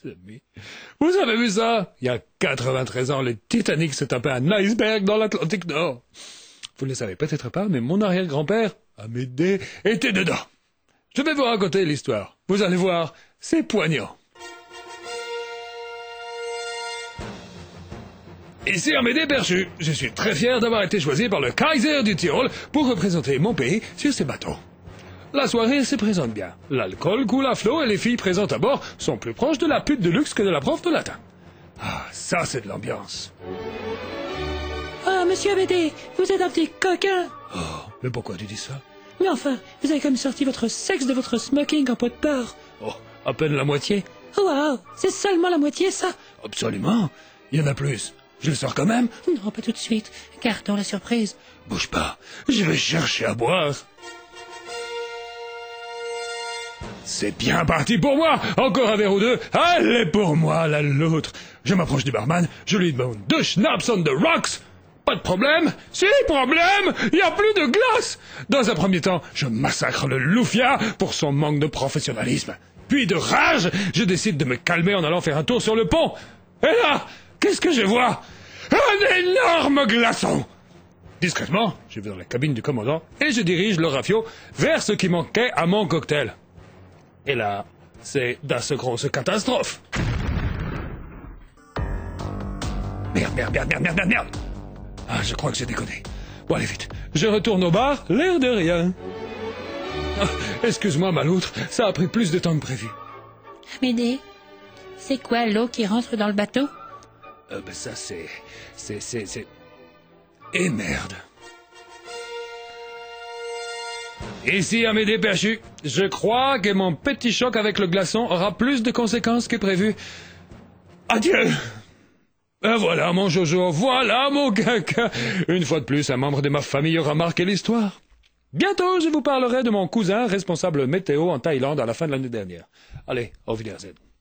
amis, vous avez vu ça? Il y a 93 ans, le Titanic se tapait un iceberg dans l'Atlantique Nord. Vous ne le savez peut-être pas, mais mon arrière-grand-père, Amédée, était dedans. Je vais vous raconter l'histoire. Vous allez voir, c'est poignant. Ici Amédée Perchu. Je suis très fier d'avoir été choisi par le Kaiser du Tyrol pour représenter mon pays sur ces bateaux. La soirée se présente bien. L'alcool coule à flot et les filles présentes à bord sont plus proches de la pute de luxe que de la prof de latin. Ah, ça c'est de l'ambiance. Ah, monsieur Amédée, vous êtes un petit coquin. Oh, mais pourquoi tu dis ça? Mais enfin, vous avez comme sorti votre sexe de votre smoking en pot de porc. Oh, à peine la moitié. Waouh, c'est seulement la moitié, ça? Absolument. Il y en a plus. Je le sors quand même? Non, pas tout de suite. Gardons la surprise. Bouge pas. Je vais chercher à boire. C'est bien parti pour moi. Encore un verre ou deux. Allez pour moi, l'autre. Je m'approche du barman. Je lui demande 2 schnapps on the rocks. Pas de problème. Si, problème. Il n'y a plus de glace. Dans un premier temps, je massacre le loufia pour son manque de professionnalisme. Puis de rage, je décide de me calmer en allant faire un tour sur le pont. Et là, qu'est-ce que je vois? Un énorme glaçon. Discrètement, je vais dans la cabine du commandant et je dirige le rafio vers ce qui manquait à mon cocktail. Et là, c'est d'asse grosse catastrophe. Merde. Ah, je crois que j'ai déconné. Bon, allez vite. Je retourne au bar, l'air de rien. Ah, excuse-moi, maloutre, ça a pris plus de temps que prévu. Amédée, c'est quoi l'eau qui rentre dans le bateau? Ça, c'est... Et merde. Ici Amédée Perchu. Je crois que mon petit choc avec le glaçon aura plus de conséquences que prévu. Adieu. Voilà mon Jojo, voilà mon caca. Une fois de plus, un membre de ma famille aura marqué l'histoire. Bientôt, je vous parlerai de mon cousin responsable météo en Thaïlande à la fin de l'année dernière. Allez, auf Wiedersehen.